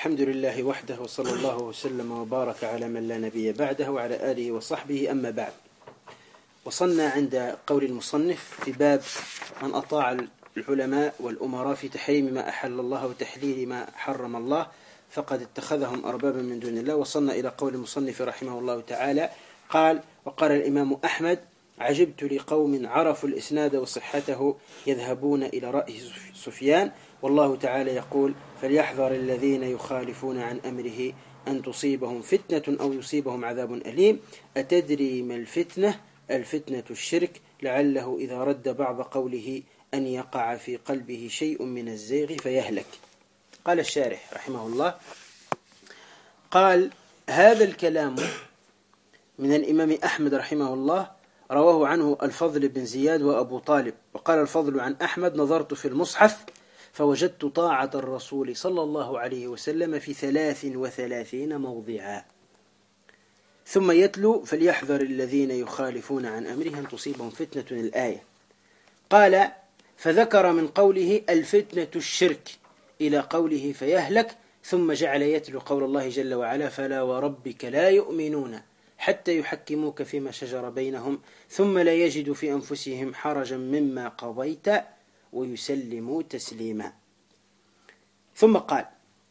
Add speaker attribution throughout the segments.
Speaker 1: الحمد لله وحده، وصلى الله وسلم وبارك على من لا نبي بعده وعلى آله وصحبه. أما بعد، وصلنا عند قول المصنف في باب من أطاع العلماء والأمراء في تحريم ما أحل الله وتحليل ما حرم الله فقد اتخذهم أربابا من دون الله. وصلنا إلى قول المصنف رحمه الله تعالى قال: وقال الإمام أحمد: عجبت لقوم عرفوا الإسناد وصحته يذهبون إلى رأي سفيان، والله تعالى يقول: فليحذر الذين يخالفون عن أمره أن تصيبهم فتنة أو يصيبهم عذاب أليم. أتدري ما الفتنة؟ الفتنة الشرك، لعله إذا رد بعض قوله أن يقع في قلبه شيء من الزيغ فيهلك. قال الشارح رحمه الله: قال: هذا الكلام من الإمام أحمد رحمه الله رواه عنه الفضل بن زياد وأبو طالب. وقال الفضل عن أحمد: نظرت في المصحف فوجدت طاعة الرسول صلى الله عليه وسلم في 33 موضعا، ثم يتلو: فليحذر الذين يخالفون عن أمره أن تصيبهم فتنة، الآية. قال: فذكر من قوله الفتنة الشرك إلى قوله فيهلك، ثم جعل يتلو قول الله جل وعلا: فلا وربك لا يؤمنون حتى يحكموك فيما شجر بينهم ثم لا يجدوا في أنفسهم حرجا مما قضيت ويسلموا تسليما. ثم قال: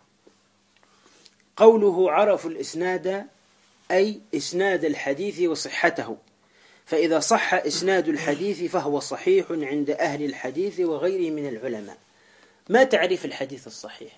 Speaker 1: قوله عرفوا الإسناد أي إسناد الحديث وصحته، فإذا صح إسناد الحديث فهو صحيح عند أهل الحديث وغيره من العلماء. ما تعريف الحديث الصحيح؟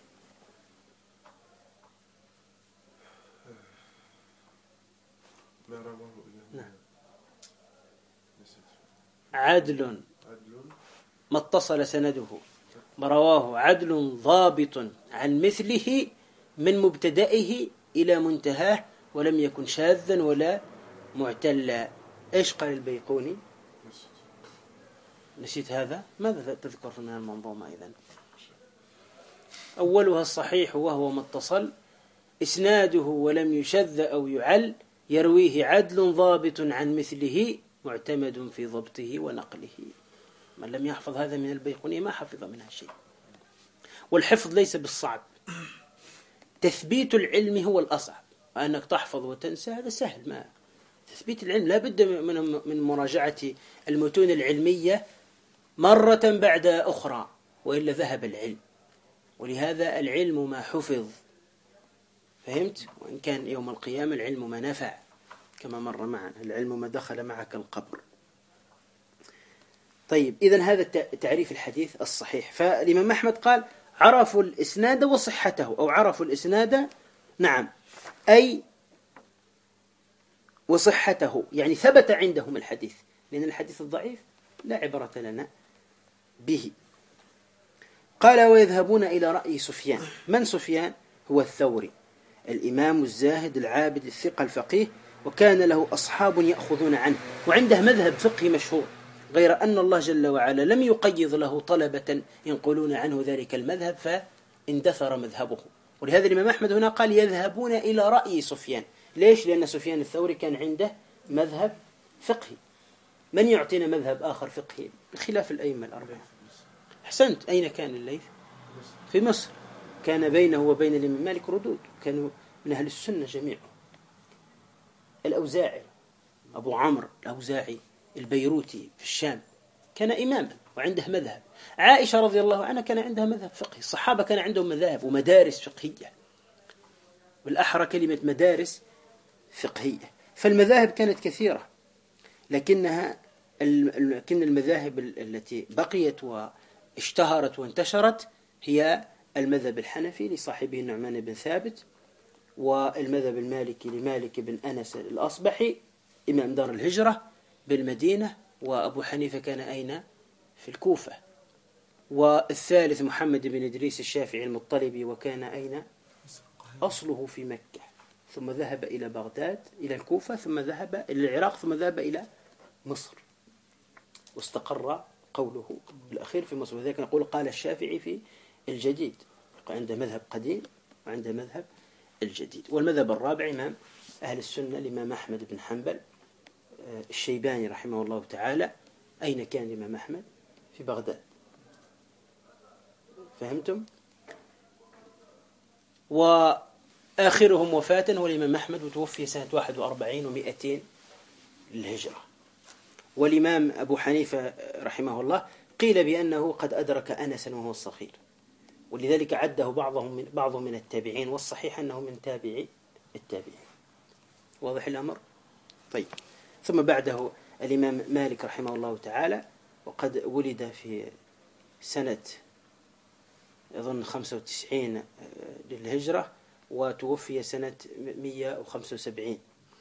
Speaker 1: عدل ما اتصل سنده، رواه عدل ضابط عن مثله من مبتدئه إلى منتهاه، ولم يكن شاذا ولا معتلا. إيش قال البيقوني؟ نسيت هذا؟ ماذا تذكر من المنظومة إذن؟ أولها الصحيح وهو ما اتصل إسناده ولم يشذ أو يعل، يرويه عدل ضابط عن مثله معتمد في ضبطه ونقله. من لم يحفظ هذا من البيقوني ما حفظ منها شيء. والحفظ ليس بالصعب، تثبيت العلم هو الأصعب. وأنك تحفظ وتنسى هذا سهل. ما تثبيت العلم لا بد من مراجعة المتون العلمية مرة بعد أخرى، وإلا ذهب العلم. ولهذا العلم ما حفظ، فهمت؟ وإن كان يوم القيامة العلم ما نفع، كما مر معنا: العلم ما دخل معك القبر. طيب، إذن هذا تعريف الحديث الصحيح. فالإمام أحمد قال: عرفوا الإسناد وصحته، أو عرفوا الإسناد، نعم، أي وصحته، يعني ثبت عندهم الحديث، لأن الحديث الضعيف لا عبرة لنا به. قال: ويذهبون إلى رأي سفيان. من سفيان؟ هو الثوري، الإمام الزاهد العابد الثقة الفقيه، وكان له أصحاب يأخذون عنه، وعنده مذهب فقهي مشهور، غير أن الله جل وعلا لم يقيض له طلبة ينقلون عنه ذلك المذهب فاندثر مذهبه. ولهذا الإمام أحمد هنا قال: يذهبون إلى رأي سفيان. ليش؟ لأن سفيان الثوري كان عنده مذهب فقهي. من يعطينا مذهب آخر فقهي بخلاف الأئمة الأربعة؟ أحسنت. أين كان الليث؟ في مصر. كان بينه وبين الإمام مالك ردود، كانوا من أهل السنة جميعا. الأوزاعي، أبو عمرو الأوزاعي البيروتي في الشام، كان إماما وعنده مذهب. عائشة رضي الله عنها كان عندها مذهب فقهي. الصحابة كان عندهم مذاهب ومدارس فقهية، بالأحرى كلمة مدارس فقهية. فالمذاهب كانت كثيرة، لكن المذاهب التي بقيت واشتهرت وانتشرت هي المذهب الحنفي لصاحبه النعمان بن ثابت، والمذهب المالكي لمالك بن أنس الأصبحي إمام دار الهجرة بالمدينة، وأبو حنيفة كان أين؟ في الكوفة. والثالث محمد بن إدريس الشافعي المطلبي، وكان أين؟ أصله في مكة، ثم ذهب إلى بغداد إلى الكوفة، ثم ذهب إلى العراق، ثم ذهب إلى مصر، واستقر قوله الأخير في مصر. وذلك نقول قال الشافعي في الجديد، عنده مذهب قديم وعنده مذهب الجديد. والمذهب الرابع إمام أهل السنة الإمام أحمد بن حنبل الشيباني رحمه الله تعالى. أين كان الإمام أحمد؟ في بغداد. فهمتم؟ وآخرهم وفاة هو الإمام أحمد، وتوفي سنة 41 و200 للهجرة. والإمام أبو حنيفة رحمه الله قيل بأنه قد أدرك أنسا وهو صغير، ولذلك عده بعضهم من التابعين، والصحيح أنه من تابعي التابعين. واضح الأمر؟ طيب. ثم بعده الإمام مالك رحمه الله تعالى، وقد ولد في سنة أظن 95 للهجرة، وتوفي سنة 175.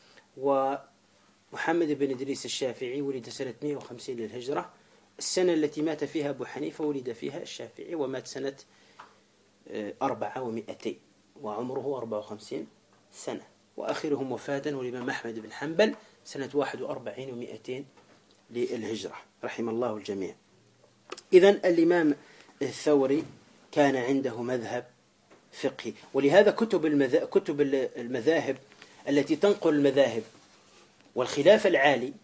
Speaker 1: ومحمد بن إدريس الشافعي ولد سنة 150 للهجرة، السنة التي مات فيها أبو حنيفة ولد فيها الشافعي، ومات سنة 400 وعمره 54 سنة. وآخرهم وفاة هو الإمام أحمد بن حنبل سنة 41 و200 للهجرة، رحم الله الجميع. إذن الإمام الثوري كان عنده مذهب فقهي، ولهذا كتب المذاهب التي تنقل المذاهب والخلاف العالي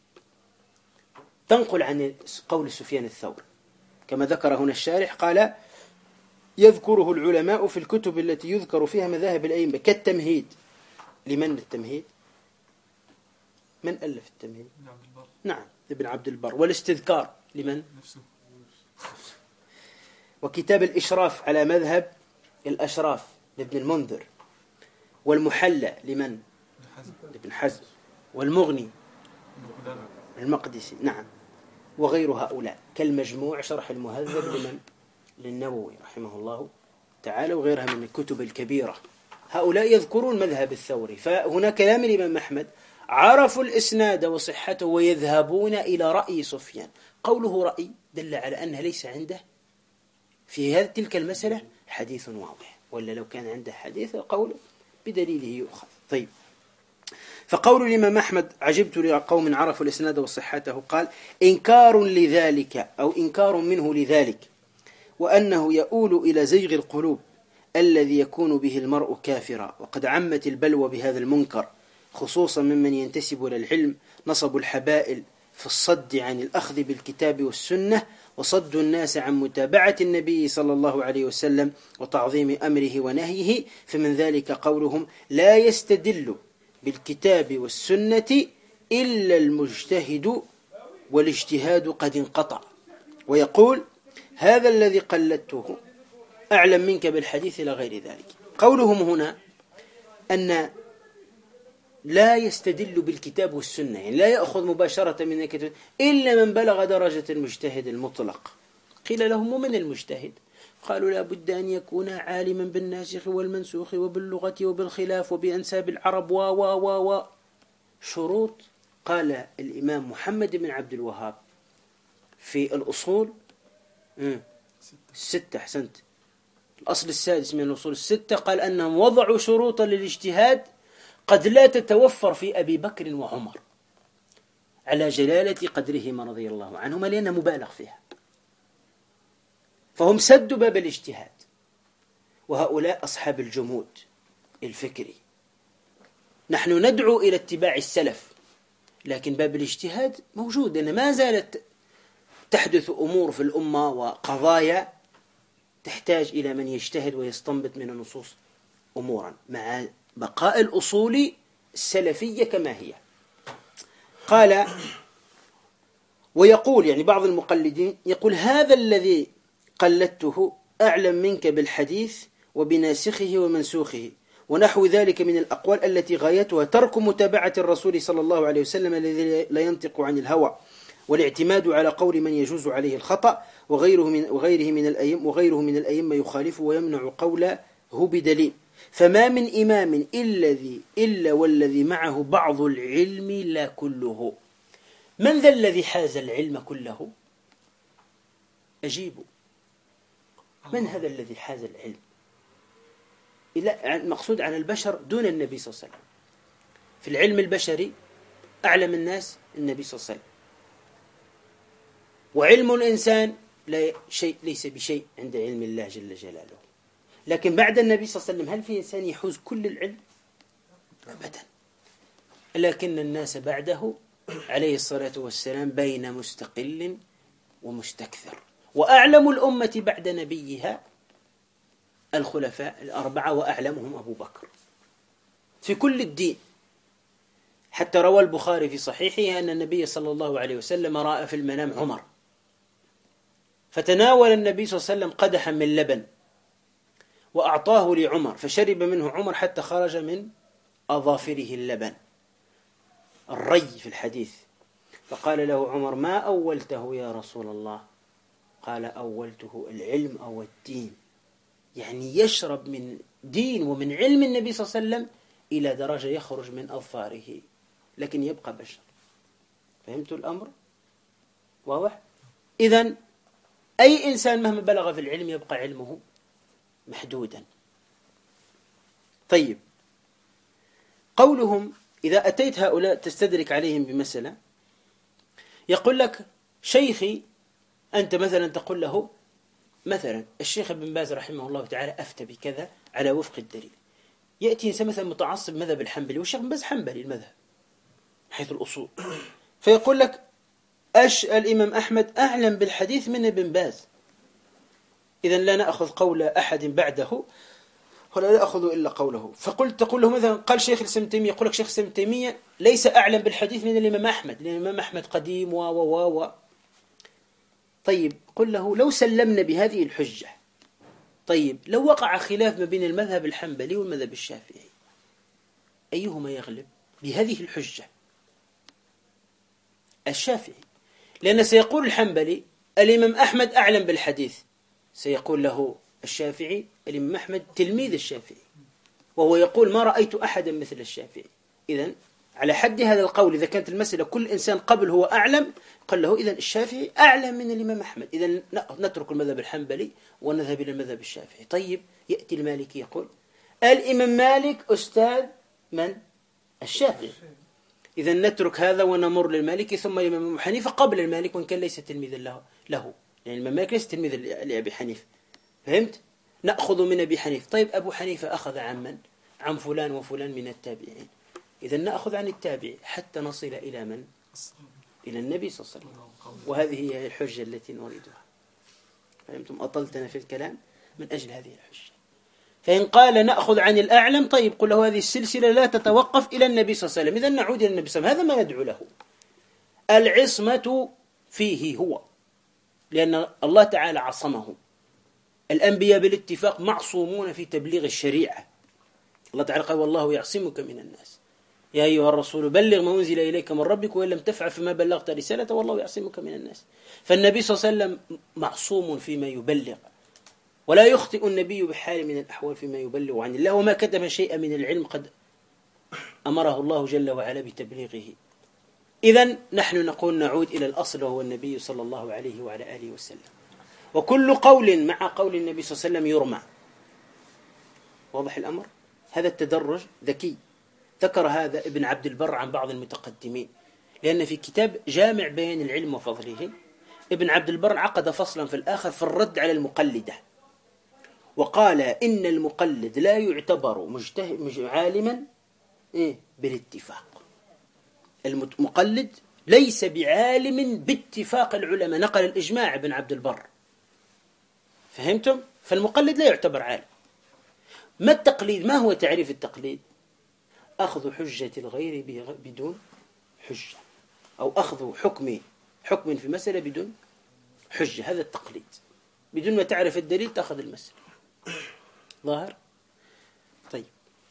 Speaker 1: تنقل عن قول سفيان الثوري، كما ذكر هنا الشارح، قال يذكره العلماء في الكتب التي يذكر فيها مذاهب الأئمة كالتمهيد. لمن التمهيد؟ من ألف التمهيد؟ نعم، ابن عبد البر. والاستذكار لمن؟ نفسه. وكتاب الإشراف على مذهب الأشراف لابن المنذر. والمحلى لمن؟ ابن حزم. والمغني المقدسي. نعم. وغير هؤلاء كالمجموع شرح المهذب لمن؟ للنووي رحمه الله تعالى، وغيرها من الكتب الكبيرة. هؤلاء يذكرون مذهب الثوري. فهنا كلام الإمام أحمد عرفوا الإسناد وصحته ويذهبون إلى رأي سفيان. قوله رأي دل على أنه ليس عنده في تلك المسألة حديث واضح، ولا لو كان عنده حديث قول بدليله يؤخذ. طيب. فقول الإمام أحمد عجبت لقوم عرفوا الإسناد وصحته، قال إنكار لذلك أو إنكار منه لذلك، وأنه يؤول إلى زيغ القلوب الذي يكون به المرء كافرا. وقد عمت البلوى بهذا المنكر، خصوصا ممن ينتسب إلى العلم، نصب الحبائل في الصد عن الأخذ بالكتاب والسنة، وصد الناس عن متابعة النبي صلى الله عليه وسلم وتعظيم أمره ونهيه. فمن ذلك قولهم لا يستدل بالكتاب والسنة إلا المجتهد والاجتهاد قد انقطع، ويقول هذا الذي قلدته أعلم منك بالحديث إلى غير ذلك. قولهم هنا أن لا يستدل بالكتاب والسنة، يعني لا يأخذ مباشرة من الكتاب إلا من بلغ درجة المجتهد المطلق. قيل لهم ومن المجتهد؟ قالوا لا بد أن يكون عالما بالناسخ والمنسوخ وباللغة وبالخلاف وبأنساب العرب و شروط. قال الإمام محمد بن عبد الوهاب في الأصول 6. أحسنت. الأصل السادس من الأصول 6 قال أنهم وضعوا شروطا للاجتهاد قد لا تتوفر في أبي بكر وعمر على جلالة قدرهما رضي الله عنهما، لأنها مبالغ فيها، فهم سدوا باب الاجتهاد. وهؤلاء أصحاب الجمود الفكري. نحن ندعو إلى اتباع السلف، لكن باب الاجتهاد موجود، لأن ما زالت تحدث أمور في الأمة وقضايا تحتاج إلى من يجتهد ويستنبط من النصوص أمورا، مع بقاء الأصول السلفية كما هي. قال ويقول، يعني بعض المقلدين يقول هذا الذي قلدته أعلم منك بالحديث وبناسخه ومنسوخه ونحو ذلك من الأقوال التي غايتها ترك متابعة الرسول صلى الله عليه وسلم الذي لا ينطق عن الهوى، والاعتماد على قول من يجوز عليه الخطأ، وغيره من الأئمة يخالف ويمنع قوله بدليل. فما من إمام إلا والذي معه بعض العلم لا كله. من ذا الذي حاز العلم كله؟ أجيبوا. من هذا الذي حاز العلم؟ مقصود عن البشر دون النبي صلى الله عليه وسلم. في العلم البشري أعلم الناس النبي صلى الله عليه وسلم، وعلم الإنسان ليس بشيء عند علم الله جل جلاله. لكن بعد النبي صلى الله عليه وسلم هل في إنسان يحوز كل العلم؟ أبدا. لكن الناس بعده عليه الصلاة والسلام بين مستقل ومستكثر. وأعلم الأمة بعد نبيها الخلفاء الأربعة وأعلمهم أبو بكر في كل الدين. حتى روى البخاري في صحيحه أن النبي صلى الله عليه وسلم رأى في المنام عمر، فتناول النبي صلى الله عليه وسلم قدحا من لبن وأعطاه لعمر، فشرب منه عمر حتى خرج من أظافره اللبن، الري في الحديث. فقال له عمر: ما أولته يا رسول الله؟ قال: أولته العلم أو الدين. يعني يشرب من دين ومن علم النبي صلى الله عليه وسلم إلى درجة يخرج من أظفاره، لكن يبقى بشر. فهمتوا الأمر؟ واضح؟ إذن أي إنسان مهما بلغ في العلم يبقى علمه محدودا. طيب، قولهم إذا أتيت هؤلاء تستدرك عليهم بمسألة، يقول لك: شيخي، أنت مثلا تقول له مثلا الشيخ ابن باز رحمه الله تعالى أفتى بكذا على وفق الدليل. يأتي إنسان مثلا متعصب مذهب الحنبلي، والشيخ ابن باز حنبلي المذهب حيث الأصول، فيقول لك: الإمام أحمد أعلم بالحديث من ابن باز، إذن لا نأخذ قول أحد بعده ولا نأخذ إلا قوله. تقول له مثلا قال شيخ الإسلام تيمية، يقول لك شيخ الإسلام تيمية ليس أعلم بالحديث من الإمام أحمد، لأن الإمام أحمد قديم و. طيب، قل له: لو سلمنا بهذه الحجة، طيب لو وقع خلاف ما بين المذهب الحنبلي والمذهب الشافعي، أيهما يغلب بهذه الحجة؟ الشافعي، لأن سيقول الحنبلي الإمام أحمد أعلم بالحديث، سيقول له الشافعي الإمام أحمد تلميذ الشافعي، وهو يقول: ما رأيت أحدا مثل الشافعي. إذن على حد هذا القول، إذا كانت المسألة كل إنسان قبل هو أعلم، قال له: إذن الشافعي أعلم من الإمام أحمد، إذن نترك المذهب الحنبلي ونذهب إلى المذهب الشافعي. طيب، يأتي المالكي يقول: الإمام مالك أستاذ من؟ الشافعي، إذن نترك هذا ونمر للمالكي، ثم الإمام أبو حنيفة قبل المالك، وإن كان ليس تلميذا له، يعني الإمام مالك ليس تلميذ لأبي حنيفة. فهمت؟ نأخذ من أبي حنيفة. طيب، أبو حنيفة أخذ عن من؟ عن فلان وفلان من التابعين، إذن نأخذ عن التابع حتى نصل إلى من؟ إلى النبي صلى الله عليه وسلم. وهذه هي الحجة التي نريدها. فهمتم؟ أطلتنا في الكلام من أجل هذه الحجة. فإن قال نأخذ عن الأعلم، طيب قل له هذه السلسلة لا تتوقف إلى النبي صلى الله عليه وسلم، إذن نعود إلى النبي صلى الله عليه وسلم. هذا ما ندعو له. العصمة فيه هو، لأن الله تعالى عصمه. الأنبياء بالاتفاق معصومون في تبليغ الشريعة. الله تعالى قال: والله يعصمك من الناس، يا أيها الرسول بلغ ما أنزل إليك من ربك وإن لم تفعل فما بلغت رسالته والله يعصمك من الناس. فالنبي صلى الله عليه وسلم معصوم فيما يبلغ، ولا يخطئ النبي بحال من الأحوال فيما يبلغ عن الله، وما كتم شيئا من العلم قد أمره الله جل وعلا بتبليغه. إذن نحن نقول نعود إلى الأصل، وهو النبي صلى الله عليه وعلى آله وسلم، وكل قول مع قول النبي صلى الله عليه وسلم يرمى. واضح الأمر؟ هذا التدرج ذكي، ذكر هذا ابن عبد البر عن بعض المتقدمين، لأن في كتاب جامع بيان العلم وفضله ابن عبد البر عقد فصلا في الآخر في الرد على المقلدة، وقال: إن المقلد لا يعتبر عالما بالاتفاق. المقلد ليس بعالم باتفاق العلماء، نقل الإجماع ابن عبد البر. فهمتم؟ فالمقلد لا يعتبر عالم. ما التقليد؟ ما هو تعريف التقليد؟ أخذ حجة الغير بدون حجة، أو أخذ حكم في مسألة بدون حجة، هذا التقليد. بدون ما تعرف الدليل تأخذ المسألة. ظاهر؟ طيب،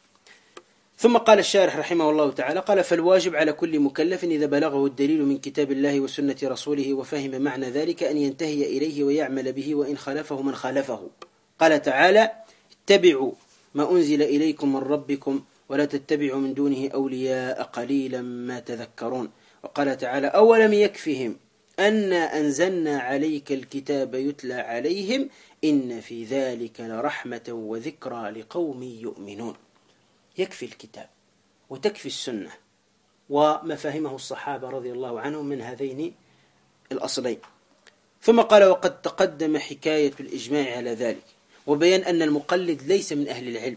Speaker 1: ثم قال الشارح رحمه الله تعالى: قال: فالواجب على كل مكلف إذا بلغه الدليل من كتاب الله وسنة رسوله وفهم معنى ذلك أن ينتهي إليه ويعمل به، وإن خالفه من خالفه. قال تعالى: اتبعوا ما أنزل إليكم من ربكم ولا تتبعوا من دونه أولياء قليلا ما تذكرون. وقال تعالى: أولم يكفهم أنا أنزلنا عليك الكتاب يتلى عليهم إن في ذلك لرحمة وذكرى لقوم يؤمنون. يكفي الكتاب وتكفي السنة وما فهمه الصحابة رضي الله عنهم من هذين الأصلين. ثم قال: وقد تقدم حكاية الإجماع على ذلك، وبيان أن المقلد ليس من أهل العلم،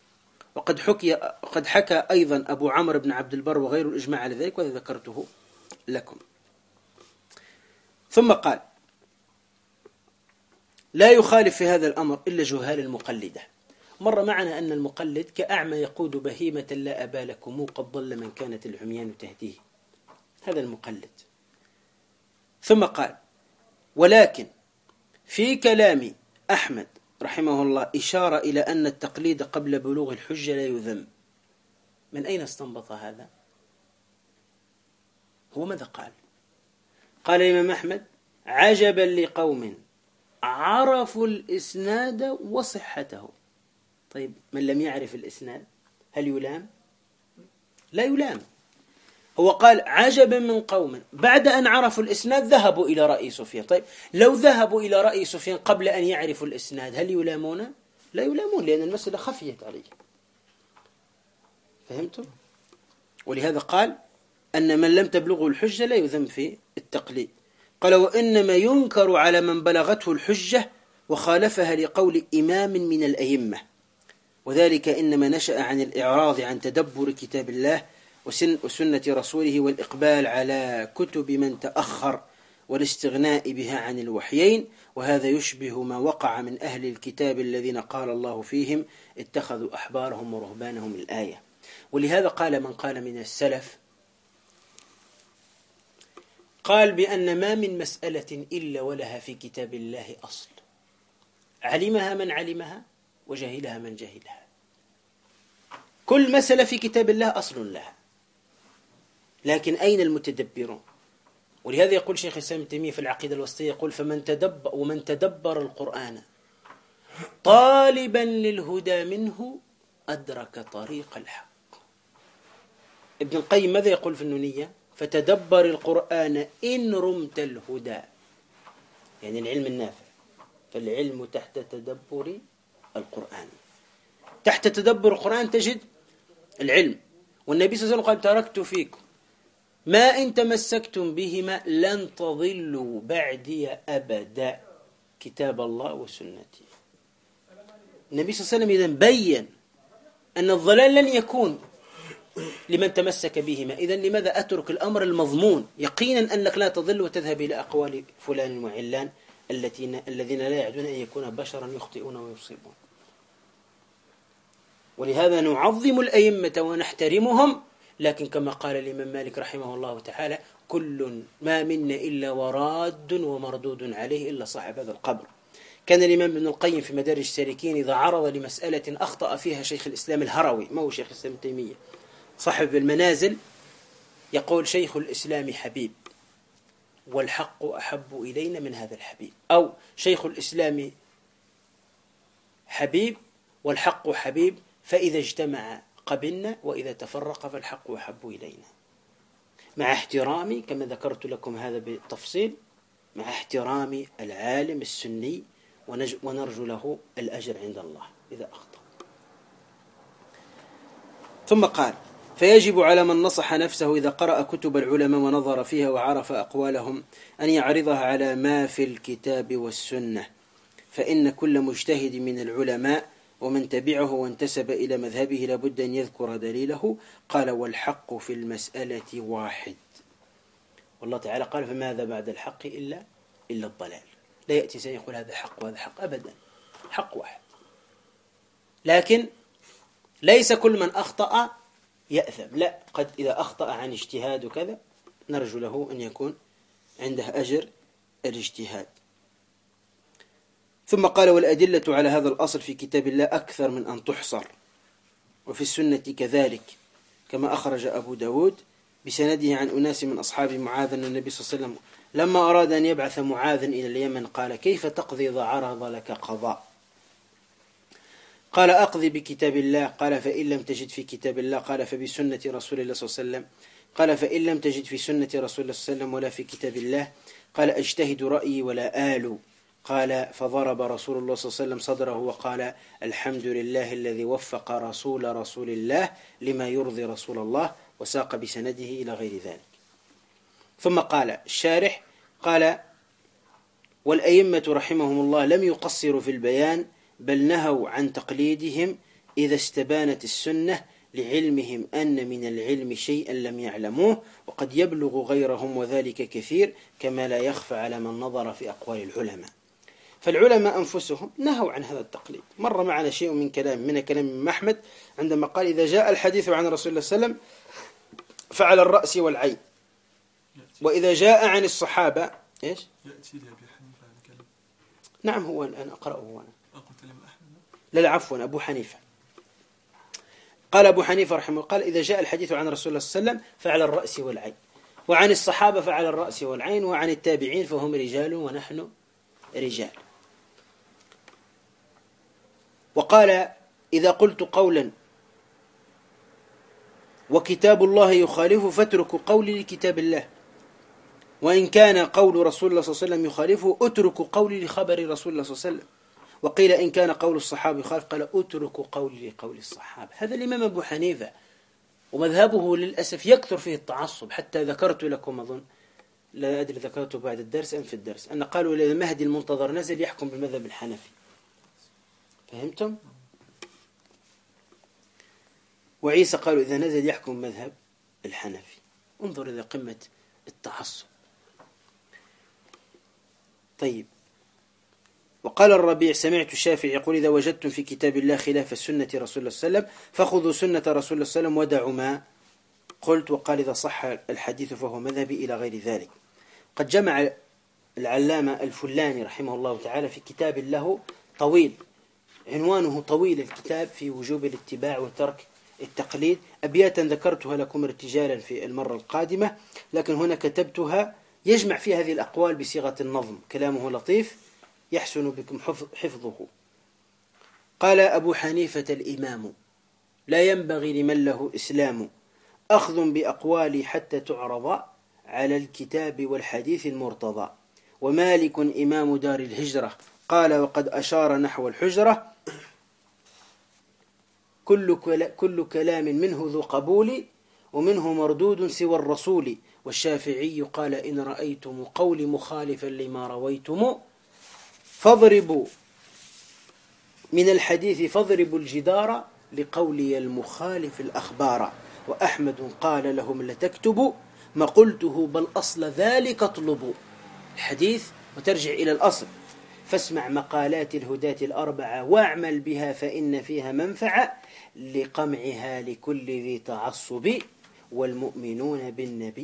Speaker 1: وقد حكى أيضا أبو عمرو بن عبد البر وغير الإجماع على ذلك، وهذا ذكرته لكم. ثم قال: لا يخالف في هذا الأمر إلا جهال المقلدة. مر معنا أن المقلد كأعمى يقود بهيمة لا أبا لكم قد ضل من كانت العميان تهديه، هذا المقلد. ثم قال: ولكن في كلام أحمد رحمه الله إشارة إلى أن التقليد قبل بلوغ الحجة لا يذم. من أين استنبط هذا؟ هو ماذا قال؟ قال الإمام أحمد: عجبا لقوم عرفوا الإسناد وصحته. طيب من لم يعرف الإسناد هل يلام؟ لا يلام. هو قال عجبا من قوم بعد أن عرفوا الإسناد ذهبوا إلى رأي سفيان. طيب لو ذهبوا إلى رأي سفيان قبل أن يعرفوا الإسناد هل يلامون؟ لا يلامون، لأن المسألة خفيت عليه. فهمتم؟ ولهذا قال أن من لم تبلغه الحجة لا يذم في التقليد. قال: وإنما ينكر على من بلغته الحجة وخالفها لقول إمام من الأئمة، وذلك إنما نشأ عن الإعراض عن تدبر كتاب الله وسنة رسوله والإقبال على كتب من تأخر والاستغناء بها عن الوحيين، وهذا يشبه ما وقع من أهل الكتاب الذين قال الله فيهم اتخذوا أحبارهم ورهبانهم الآية. ولهذا قال من قال من السلف قال بأن ما من مسألة إلا ولها في كتاب الله أصل، علمها من علمها وجهلها من جهلها. كل مسألة في كتاب الله أصل لها، لكن أين المتدبرون؟ ولهذا يقول شيخ الإسلام ابن تيمية في العقيدة الوسطية يقول: ومن تدبر القرآن طالبا للهدى منه أدرك طريق الحق. ابن القيم ماذا يقول في النونية؟ فتدبر القرآن إن رمت الهدى، يعني العلم النافع. فالعلم تحت تدبر القرآن، تحت تدبر القرآن تجد العلم. والنبي صلى الله عليه وسلم قال: تركت فيكم ما إن تمسكتم بهما لن تضلوا بعدي أبدا، كتاب الله وسنتي. النبي صلى الله عليه وسلم إذن بيّن أن الضلال لن يكون لمن تمسك بهما. إذن لماذا أترك الأمر المضمون يقينا أنك لا تضل وتذهب إلى أقوال فلان وعلان الذين لا يعدون أن يكون بشرا يخطئون ويصيبون؟ ولهذا نعظم الأئمة ونحترمهم، لكن كما قال الإمام مالك رحمه الله تعالى: كل ما منا إلا وراد ومردود عليه إلا صاحب هذا القبر. كان الإمام ابن القيم في مدارج السالكين إذا عرض لمسألة أخطأ فيها شيخ الإسلام الهروي، ما هو شيخ الإسلام ابن تيمية صاحب المنازل، يقول: شيخ الإسلام حبيب والحق أحب إلينا من هذا الحبيب، أو شيخ الإسلام حبيب والحق حبيب، فإذا اجتمع قبلنا وإذا تفرق فالحق أحب إلينا. مع احترامي كما ذكرت لكم هذا بالتفصيل، مع احترام العالم السني ونرجو له الأجر عند الله إذا أخطأ. ثم قال: فيجب على من نصح نفسه إذا قرأ كتب العلماء ونظر فيها وعرف أقوالهم أن يعرضها على ما في الكتاب والسنة، فإن كل مجتهد من العلماء ومن تبعه وانتسب إلى مذهبه لابد أن يذكر دليله. قال: والحق في المسألة واحد. والله تعالى قال: فماذا بعد الحق إلا الضلال. لا يأتي إنسان يقول هذا حق وهذا حق، أبدا، حق واحد. لكن ليس كل من أخطأ يأثم، لا، قد إذا أخطأ عن اجتهاد وكذا نرجو له أن يكون عنده أجر الاجتهاد. ثم قال: والأدلة على هذا الأصل في كتاب الله أكثر من أن تحصر، وفي السنة كذلك، كما أخرج أبو داود بسنده عن أناس من أصحاب معاذ أن النبي صلى الله عليه وسلم لما أراد أن يبعث معاذ إلى اليمن قال: كيف تقضي إذا عرض لك قضاء؟ قال: أقضي بكتاب الله. قال: فإن لم تجد في كتاب الله؟ قال: فبسنة رسول الله صلى الله عليه وسلم. قال: فإن لم تجد في سنة رسول الله صلى الله عليه وسلم ولا في كتاب الله؟ قال: أجتهد رأيي ولا آل. قال: فضرب رسول الله صلى الله عليه وسلم صدره وقال: الحمد لله الذي وفق رسول الله لما يرضي رسول الله، وساق بسنده إلى غير ذلك. ثم قال الشارح: قال: والأئمة رحمهم الله لم يقصروا في البيان، بل نهوا عن تقليدهم إذا استبانت السنة، لعلمهم أن من العلم شيئا لم يعلموه وقد يبلغ غيرهم، وذلك كثير كما لا يخفى على من نظر في أقوال العلماء. فالعلماء أنفسهم نهوا عن هذا التقليد. مر معنا شيء من كلام أحمد عندما قال إذا جاء الحديث عن رسول الله صلى الله عليه وسلم فعلى الرأس والعين، وإذا جاء عن الصحابة إيش؟
Speaker 2: يأتي لأبي حنيفة هذا الكلام.
Speaker 1: نعم هو أنا أقرأه أنا.
Speaker 2: قلت لهم أحمد؟
Speaker 1: لا عفوا أبو حنيفة. قال أبو حنيفة رحمه الله قال إذا جاء الحديث عن رسول الله صلى الله عليه وسلم فعلى الرأس والعين، وعن الصحابة فعلى الرأس والعين، وعن التابعين فهم رجال ونحن رجال. وقال إذا قلت قولا وكتاب الله يخالفه فاتركوا قولي لكتاب الله، وإن كان قول رسول الله صلى الله عليه وسلم يخالفه اتركوا قولي لخبر رسول الله صلى الله عليه وسلم. وقيل إن كان قول الصحابة يخالف قال اتركوا قولي لقول الصحابة. هذا الإمام أبو حنيفة، ومذهبه للأسف يكثر فيه التعصب، حتى ذكرت لكم أظن لا أدري ذكرته بعد الدرس أم في الدرس أن قالوا إذا المهدي المنتظر نزل يحكم بالمذهب الحنفي. فهمتم؟ وعيسى قالوا إذا نزل يحكم مذهب الحنفي. انظر إلى قمة التعصب. طيب، وقال الربيع سمعت الشافعي يقول إذا وجدتم في كتاب الله خلاف السنة رسول الله صلى الله عليه وسلم فخذوا سنة رسول الله صلى الله عليه وسلم ودعوا ما قلت. وقال إذا صح الحديث فهو مذهبي إلى غير ذلك. قد جمع العلامة الفلاني رحمه الله تعالى في كتاب له طويل، عنوانه طويل الكتاب في وجوب الاتباع وترك التقليد، أبياتا ذكرتها لكم ارتجالا في المرة القادمة، لكن هنا كتبتها يجمع في هذه الأقوال بصيغة النظم، كلامه لطيف يحسن بكم حفظه. قال أبو حنيفة الإمام لا ينبغي لمن له إسلام أخذ بأقوالي حتى تعرض على الكتاب والحديث المرتضى. ومالك إمام دار الهجرة قال وقد أشار نحو الحجرة كل كلام منه ذو قبول ومنه مردود سوى الرسول. والشافعي قال إن رأيتم قولي مخالفا لما رويتم فاضربوا من الحديث فاضربوا الجدار لقولي المخالف الأخبار. وأحمد قال لهم لتكتبوا ما قلته بل أصل ذلك اطلبوا. الحديث وترجع إلى الأصل، فاسمع مقالات الهداة الأربعة واعمل بها فإن فيها منفعة لقمعها لكل ذي تعصب. والمؤمنون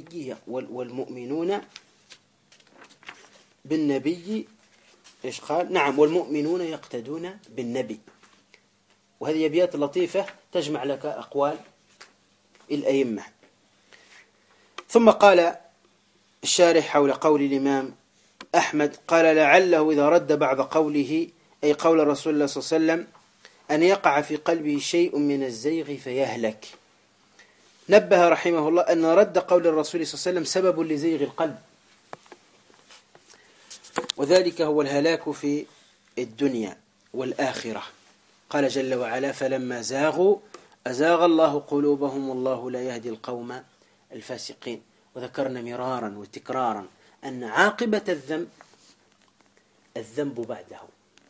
Speaker 1: بالنبي إيش قال؟ نعم والمؤمنون يقتدون بالنبي. وهذه أبيات لطيفة تجمع لك أقوال الأئمة. ثم قال الشارح حول قول الإمام أحمد قال لعله إذا رد بعض قوله أي قول رسول الله صلى الله عليه وسلم أن يقع في قلبه شيء من الزيغ فيهلك. نبه رحمه الله أن رد قول الرسول صلى الله عليه وسلم سبب لزيغ القلب، وذلك هو الهلاك في الدنيا والآخرة. قال جل وعلا فلما زاغوا أزاغ الله قلوبهم والله لا يهدي القوم الفاسقين. وذكرنا مرارا وتكرارا أن عاقبة الذنب بعده،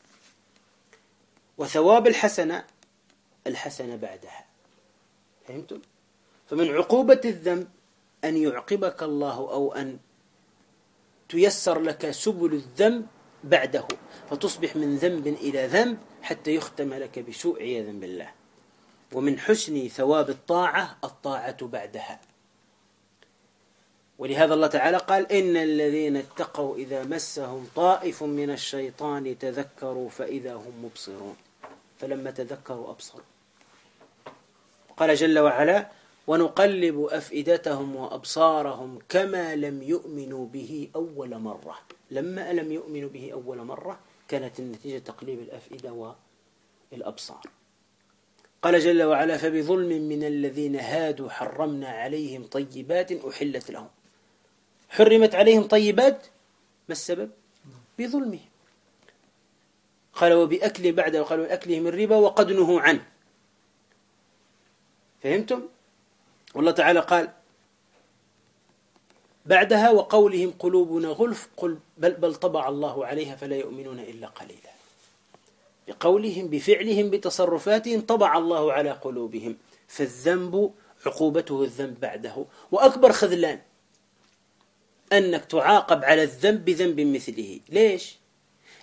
Speaker 1: وثواب الحسنة بعدها. فهمتم؟ فمن عقوبة الذنب أن يعقبك الله أو أن تيسر لك سبل الذنب بعده، فتصبح من ذنب إلى ذنب حتى يختم لك بسوء عياذا بالله. ومن حسن ثواب الطاعة بعدها. ولهذا الله تعالى قال إن الذين اتقوا إذا مسهم طائف من الشيطان تذكروا فإذا هم مبصرون. فلما تذكروا أبصروا. قال جل وعلا ونقلب أفئدتهم وأبصارهم كما لم يؤمنوا به أول مرة. لما لم يؤمنوا به أول مرة كانت النتيجة تقليب الأفئدة والأبصار. قال جل وعلا فبظلم من الذين هادوا حرمنا عليهم طيبات أحلت لهم. حرمت عليهم طيبات، ما السبب؟ بظلمهم. قال وبأكل بعد وقال وأكلهم الربا وقد نهوا عنه. فهمتم؟ والله تعالى قال بعدها وقولهم قلوبنا غلف قل بل طبع الله عليها فلا يؤمنون إلا قليلا. بقولهم بفعلهم بتصرفاتهم طبع الله على قلوبهم. فالذنب عقوبته الذنب بعده. وأكبر خذلان أنك تعاقب على الذنب بذنب مثله. ليش؟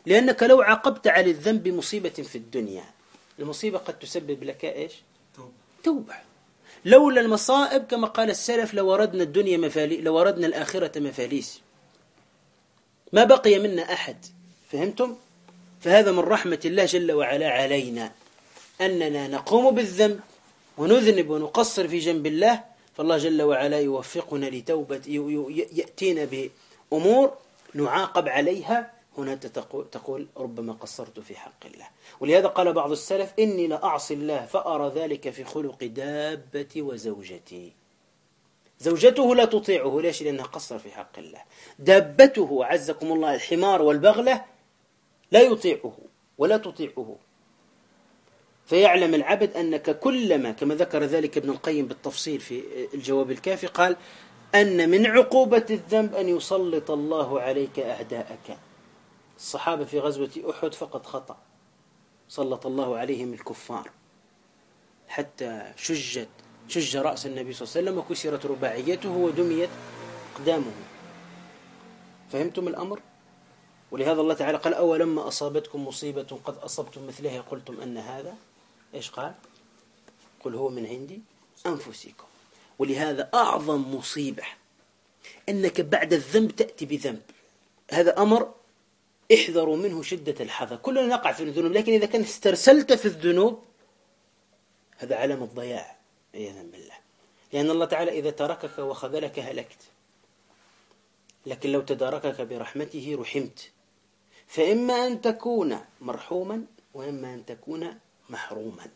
Speaker 1: لأنك لو عاقبت على الذنب بمصيبة في الدنيا، المصيبة قد تسبب لك إيش؟ توبة. لولا المصائب كما قال السلف لوردنا الدنيا لوردنا الآخرة مفاليس، ما بقي منا أحد. فهمتم؟ فهذا من رحمة الله جل وعلا علينا، أننا نقوم بالذنب ونذنب ونقصر في جنب الله، فالله جل وعلا يوفقنا لتوبة، يأتينا بأمور نعاقب عليها. هنا تقول ربما قصرت في حق الله. ولهذا قال بعض السلف: إني لأعصي الله فأرى ذلك في خلق دابتي وزوجتي. زوجته لا تطيعه، ليش؟ لأنها قصر في حق الله. دابته عزكم الله الحمار والبغلة لا يطيعه ولا تطيعه. فيعلم العبد أنك كلما، كما ذكر ذلك ابن القيم بالتفصيل في الجواب الكافي، قال أن من عقوبة الذنب أن يسلط الله عليك أعداءك. الصحابة في غزوة أحد فقد خطأ، سلط الله عليهم الكفار حتى شج رأس النبي صلى الله عليه وسلم وكسرت رباعيته ودميت أقدامه. فهمتم الأمر؟ ولهذا الله تعالى قال: أولما أصابتكم مصيبة قد أصبتم مثلها قلتم أن هذا، إيش قال؟ قل هو من عندي أنفسكم. ولهذا أعظم مصيبة أنك بعد الذنب تأتي بذنب، هذا أمر احذروا منه شدة الحذر. كلنا نقع في الذنوب، لكن إذا كان استرسلت في الذنوب هذا علامة ضياع عياذا بالله، لأن الله تعالى إذا تركك وخذلك هلكت، لكن لو تداركك برحمته رحمت. فإما أن تكون مرحوما وإما أن تكون محروما.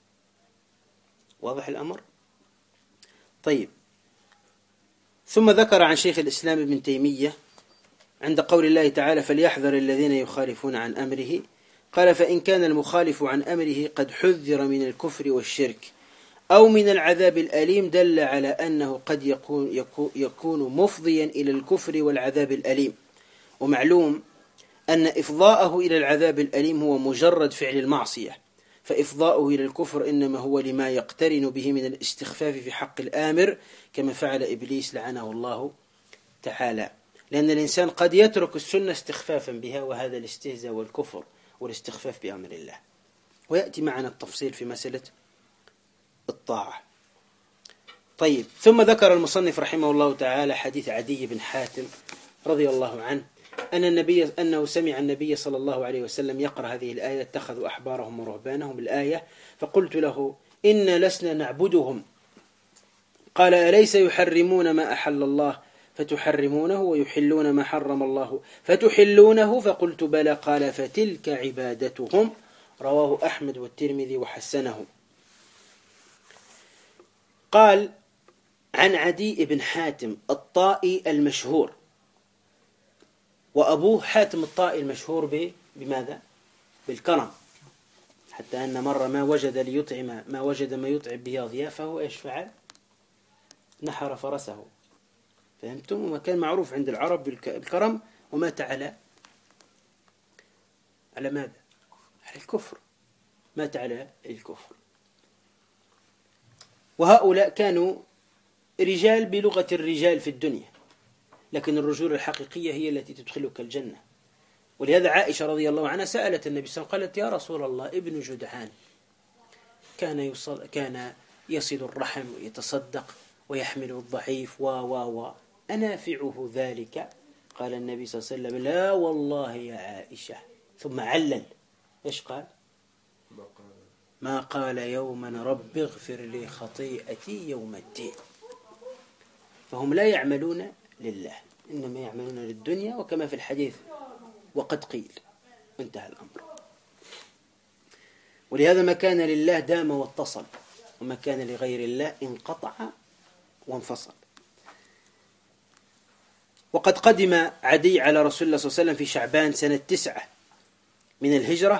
Speaker 1: واضح الأمر؟ طيب، ثم ذكر عن شيخ الإسلام ابن تيمية عند قول الله تعالى: فليحذر الذين يخالفون عن أمره، قال: فإن كان المخالف عن أمره قد حذر من الكفر والشرك أو من العذاب الأليم دل على أنه قد يكون مفضيا إلى الكفر والعذاب الأليم. ومعلوم أن إفضاءه إلى العذاب الأليم هو مجرد فعل المعصية، فإفضاؤه إلى الكفر إنما هو لما يقترن به من الاستخفاف في حق الآمر، كما فعل إبليس لعنه الله تعالى. لأن الإنسان قد يترك السنة استخفافا بها، وهذا الاستهزاء والكفر والاستخفاف بأمر الله. ويأتي معنا التفصيل في مسألة الطاعة. طيب، ثم ذكر المصنف رحمه الله تعالى حديث عدي بن حاتم رضي الله عنه أنه سمع النبي صلى الله عليه وسلم يقرأ هذه الآية: اتخذوا أحبارهم ورهبانهم، الآية. فقلت له: إنا لسنا نعبدهم. قال: أليس يحرمون ما أحل الله فتحرمونه ويحلون ما حرم الله فتحلونه؟ فقلت: بلى. قال: فتلك عبادتهم. رواه أحمد والترمذي وحسنه. قال عن عدي بن حاتم الطائي المشهور، وأبوه حاتم الطائي المشهور بماذا؟ بالكرم، حتى أن مرة ما وجد ما يطعم به ضيافه، إيش فعل؟ نحر فرسه. فهمتم؟ وما كان معروف عند العرب بالكرم، ومات على ماذا؟ على الكفر، مات على الكفر. وهؤلاء كانوا رجال بلغة الرجال في الدنيا، لكن الرجولة الحقيقية هي التي تدخلك الجنة. ولهذا عائشة رضي الله عنها سألت النبي صلى الله عليه وسلم، قالت: يا رسول الله، ابن جدعان كان يصل الرحم ويتصدق ويحمل الضعيف أنافعه ذلك؟ قال النبي صلى الله عليه وسلم: لا والله يا عائشة. ثم علل، إيش قال؟ ما قال يوما رب اغفر لي خطيئتي يوم الدين. فهم لا يعملون لله، إنما يعملون للدنيا، وكما في الحديث: وقد قيل. انتهى الأمر. ولهذا ما كان لله دام واتصل، وما كان لغير الله انقطع وانفصل. وقد قدم عدي على رسول الله صلى الله عليه وسلم في شعبان سنة 9 من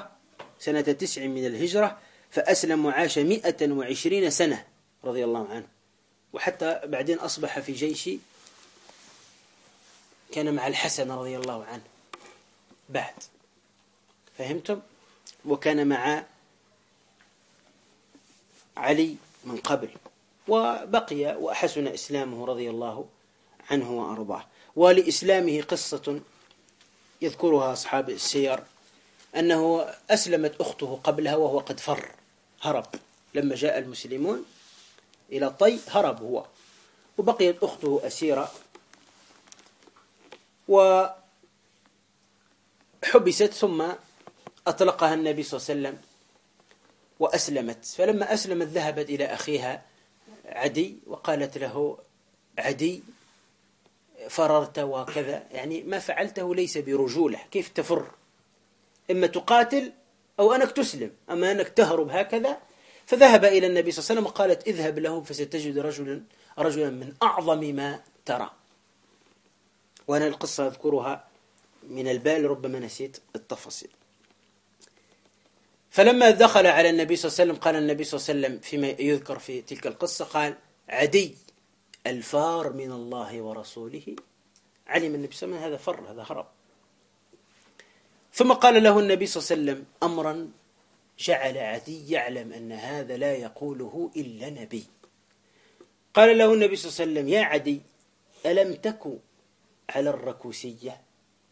Speaker 1: الهجرة، فأسلم وعاش 120 سنة رضي الله عنه. وحتى بعدين أصبح في جيش كان مع الحسن رضي الله عنه بعد. فهمتم؟ وكان مع علي من قبل، وبقي وحسن إسلامه رضي الله عنه وأرضاه. ولإسلامه قصة يذكرها أصحاب السير أنه أسلمت أخته قبلها وهو قد هرب لما جاء المسلمون إلى طي، هرب هو، وبقيت أخته أسيرة وحبست، ثم أطلقها النبي صلى الله عليه وسلم وأسلمت. فلما أسلمت ذهبت إلى أخيها عدي وقالت له: عدي، فررت وكذا، يعني ما فعلته ليس برجولة، كيف تفر؟ إما تقاتل أو أنك تسلم، أما أنك تهرب هكذا. فذهب إلى النبي صلى الله عليه وسلم وقالت: اذهب له فستجد رجلا من أعظم ما ترى. وأنا القصة أذكرها من البال، ربما نسيت التفاصيل. فلما دخل على النبي صلى الله عليه وسلم قال النبي صلى الله عليه وسلم فيما يذكر في تلك القصة، قال: عدي الفار من الله ورسوله. علم النبي صلى الله عليه وسلم هذا فر، هذا هرب. ثم قال له النبي صلى الله عليه وسلم أمرا جعل عدي يعلم أن هذا لا يقوله إلا نبي. قال له النبي صلى الله عليه وسلم: يا عدي، ألم تكن على الركوسية؟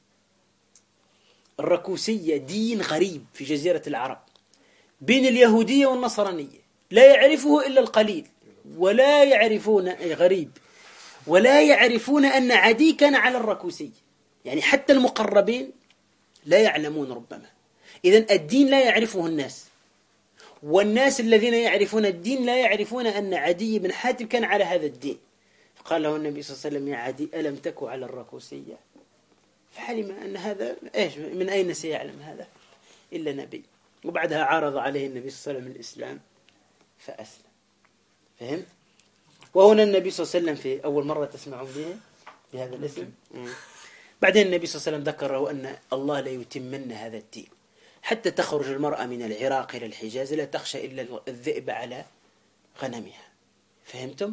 Speaker 1: الركوسية دين غريب في جزيرة العرب بين اليهودية والنصرانية، لا يعرفه إلا القليل، ولا يعرفون، غريب، ولا يعرفون أن عدي كان على الركوسية، يعني حتى المقربين لا يعلمون ربما. إذن الدين لا يعرفه الناس، والناس الذين يعرفون الدين لا يعرفون أن عدي بن حاتم كان على هذا الدين. فقال له النبي صلى الله عليه وسلم: يا عدي، ألم تكن على الركوسية؟ فعلم أن هذا من أين سيعلم هذا إلا نبي. وبعدها عارض عليه النبي صلى الله عليه وسلم الإسلام فأسلم. فهمت؟ وهنا النبي صلى الله عليه وسلم في أول مرة تسمعون به بهذا الاسم. بعدين النبي صلى الله عليه وسلم ذكره أن الله لا يتمن هذا الدين حتى تخرج المرأة من العراق إلى الحجاز لا تخشى إلا الذئب على غنمها. فهمتم؟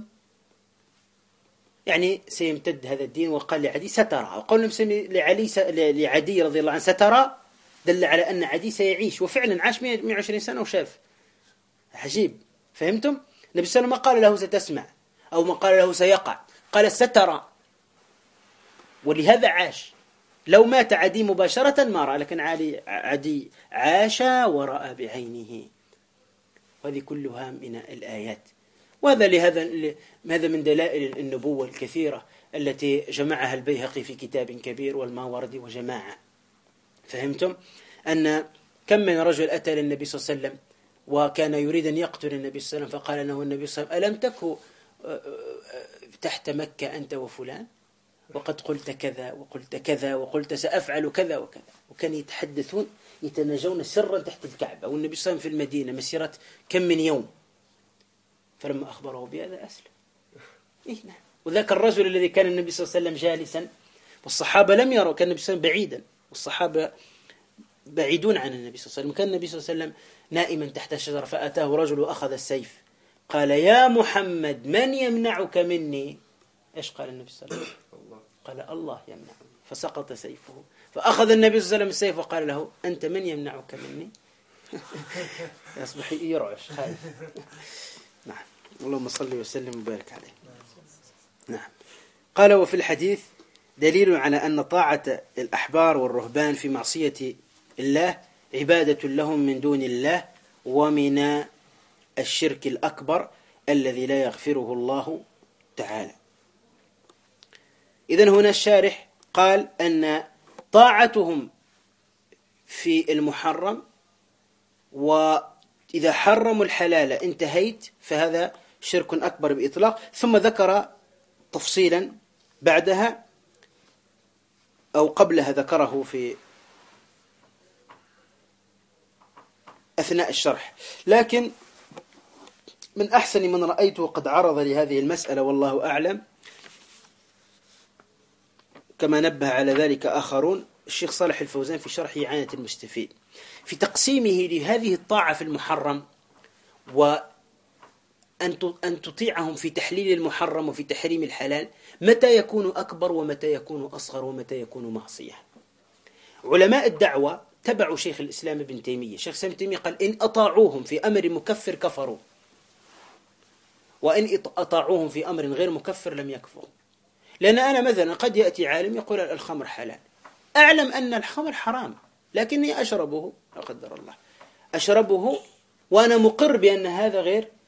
Speaker 1: يعني سيمتد هذا الدين. وقال لعدي: سترى. وقول لعدي رضي الله عنه: سترى، دل على أن عدي سيعيش، وفعلا عاش 120 سنة وشاف. عجيب. فهمتم؟ النبي صلى الله عليه وسلم ما قال له ستسمع أو ما قال له سيقع، قال سترى، ولهذا عاش. لو مات عدي مباشرة ما رأى، لكن عدي عاش ورأى بعينه. وهذه كلها من الآيات. هذا من دلائل النبوة الكثيرة التي جمعها البيهقي في كتاب كبير، والماوردي وجماعة. فهمتم؟ أن كم من رجل أتى للنبي صلى الله عليه وسلم وكان يريد أن يقتل النبي صلى الله عليه وسلم، فقال له النبي صلى الله عليه وسلم: ألم تكن تحت مكة أنت وفلان؟ وقد قلت كذا وقلت كذا وقلت سأفعل كذا وكذا. وكان يتحدثون يتناجون سرا تحت الكعبة، والنبي صلى الله عليه وسلم في المدينة مسيرة كم من يوم. فلما أخبره بهذا أسلم. نعم. وذاك الرجل الذي كان النبي صلى الله عليه وسلم جالسا والصحابة لم يروا، كان النبي صلى الله عليه وسلم بعيدا والصحابة بعيدون عن النبي صلى الله عليه وسلم، كان النبي صلى الله عليه وسلم نائما تحت الشجرة، فأتاه رجل وأخذ السيف، قال: يا محمد، من يمنعك مني؟ إيش قال النبي صلى الله عليه وسلم؟ قال: الله يمنعني. فسقط سيفه، فأخذ النبي صلى الله عليه وسلم السيف وقال له: أنت من يمنعك مني؟ يصبح يرعش خايف. نعم. اللهم صل وسلم وبارك عليه. نعم. قال: وفي الحديث دليل على أن طاعة الأحبار والرهبان في معصية الله عبادة لهم من دون الله، ومن الشرك الأكبر الذي لا يغفره الله تعالى. إذن هنا الشارح قال أن طاعتهم في المحرم، وإذا حرموا الحلال انتهيت، فهذا شرك أكبر بإطلاق. ثم ذكر تفصيلا بعدها أو قبلها، ذكره في أثناء الشرح. لكن من أحسن من رأيته قد عرض لهذه المسألة والله أعلم، كما نبه على ذلك آخرون، الشيخ صالح الفوزان في شرح إعانة المستفيد في تقسيمه لهذه الطاعة في المحرم، وأن تطيعهم في تحليل المحرم وفي تحريم الحلال، متى يكون أكبر ومتى يكون أصغر ومتى يكون معصية. علماء الدعوة تبعوا شيخ الإسلام ابن تيمية. شيخ الإسلام ابن تيمية قال: إن أطاعوهم في أمر مكفر كفروا، وإن أطاعوهم في أمر غير مكفر لم يكفروا. لأن أنا مثلا قد يأتي عالم يقول الخمر حلال، أعلم أن الخمر حرام، لكني أشربه لا قدر الله، أشربه وأنا مقر بأن هذا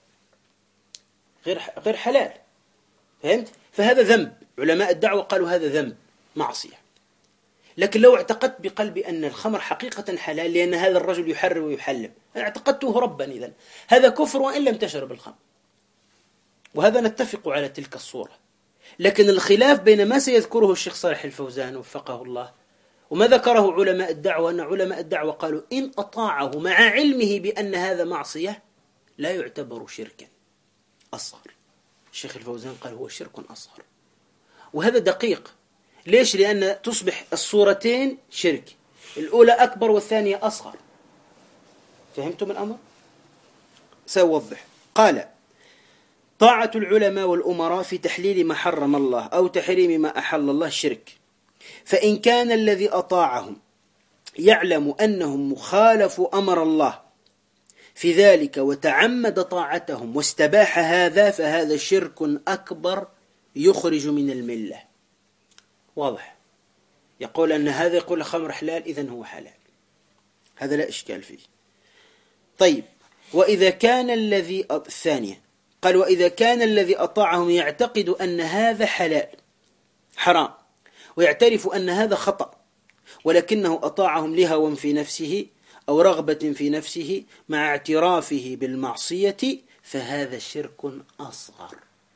Speaker 1: غير حلال. فهمت؟ فهذا ذنب، علماء الدعوة قالوا هذا ذنب معصية. لكن لو اعتقدت بقلبي أن الخمر حقيقة حلال لأن هذا الرجل يحرر ويحلم، أنا اعتقدته ربا، إذن هذا كفر وإن لم تشرب الخمر، وهذا نتفق على تلك الصورة. لكن الخلاف بين ما سيذكره الشيخ صالح الفوزان وفقه الله وما ذكره علماء الدعوة، أن علماء الدعوة قالوا إن أطاعه مع علمه بأن هذا معصية لا يعتبر شركا أصغر. الشيخ الفوزان قال هو شرك أصغر، وهذا دقيق. ليش؟ لأن تصبح الصورتين شرك، الأولى أكبر والثانية أصغر. فهمتم الأمر؟ سأوضح. قال طاعة العلماء والأمراء في تحليل ما حرم الله أو تحريم ما أحل الله شرك، فإن كان الذي أطاعهم يعلم أنهم مخالفوا أمر الله في ذلك وتعمد طاعتهم واستباح هذا فهذا شرك أكبر يخرج من الملة. واضح؟ يقول أن هذا يقول خمر حلال إذن هو حلال، هذا لا إشكال فيه. طيب، وإذا كان الثانية قال وإذا كان الذي أطاعهم يعتقد أن هذا حرام ويعترف أن هذا خطأ، ولكنه أطاعهم لهوى في نفسه أو رغبة في نفسه مع اعترافه بالمعصية فهذا شرك أصغر.